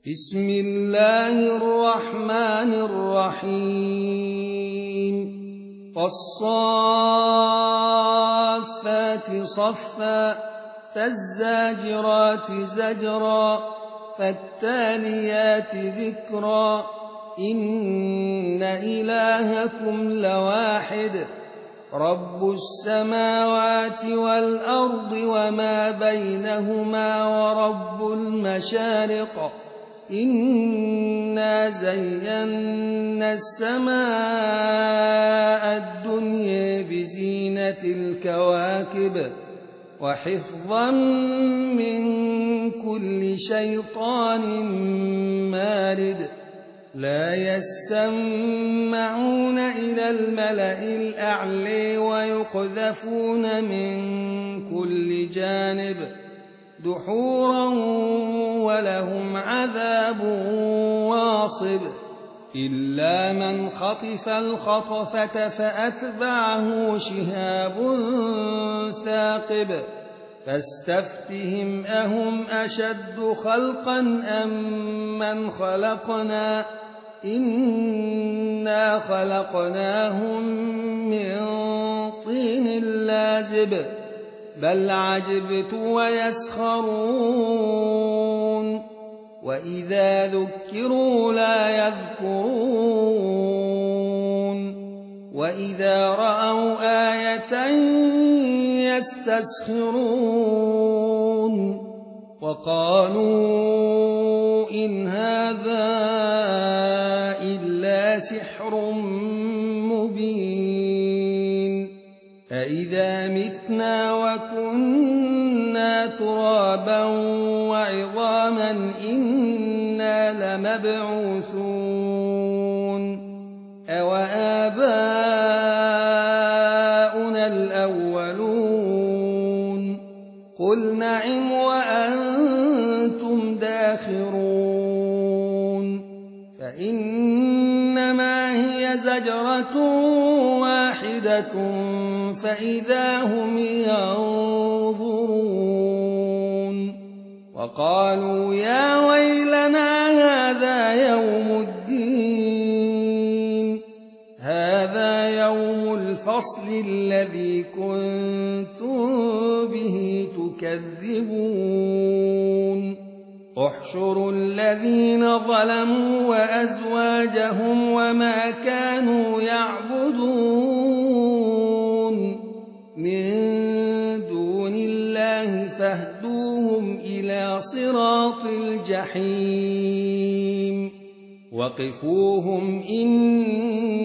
بسم الله الرحمن الرحيم والصافات صفا فالزاجرات زجرا فالتاليات ذكرا إن إلهكم لواحد رب السماوات والأرض وما بينهما ورب المشارق إنا زينا السماء الدنيا بزينة الكواكب وحفظا من كل شيطان مارد لا يسمعون إلى الملأ الأعلى ويقذفون من كل جانب دحورا ولهم عذاب واصب إلا من خطف الخطفة فأتبعه شهاب ثاقب فاستفتهم أهم أشد خلقا أم من خلقنا إنا خلقناهم من طين لازب بل عجبت ويسخرون وإذا ذكروا لا يذكرون وإذا رأوا آية يستسخرون وقالوا إن هذا إلا سحر مبين أإذا متنا وكنا ترابا وعظاما إنا لمبعوثون أوآباؤنا الأولون قل نعم وأنتم داخرون فإنما هي زجرة واحدة فإذا هم ينظرون وقالوا يا ويلنا هذا يوم الدين هذا يوم الفصل الذي كنتم به تكذبون احشروا الذين ظلموا وأزواجهم وما كانوا يعبدون من دون الله فاهدوهم إلى صراط الجحيم وقفوهم إن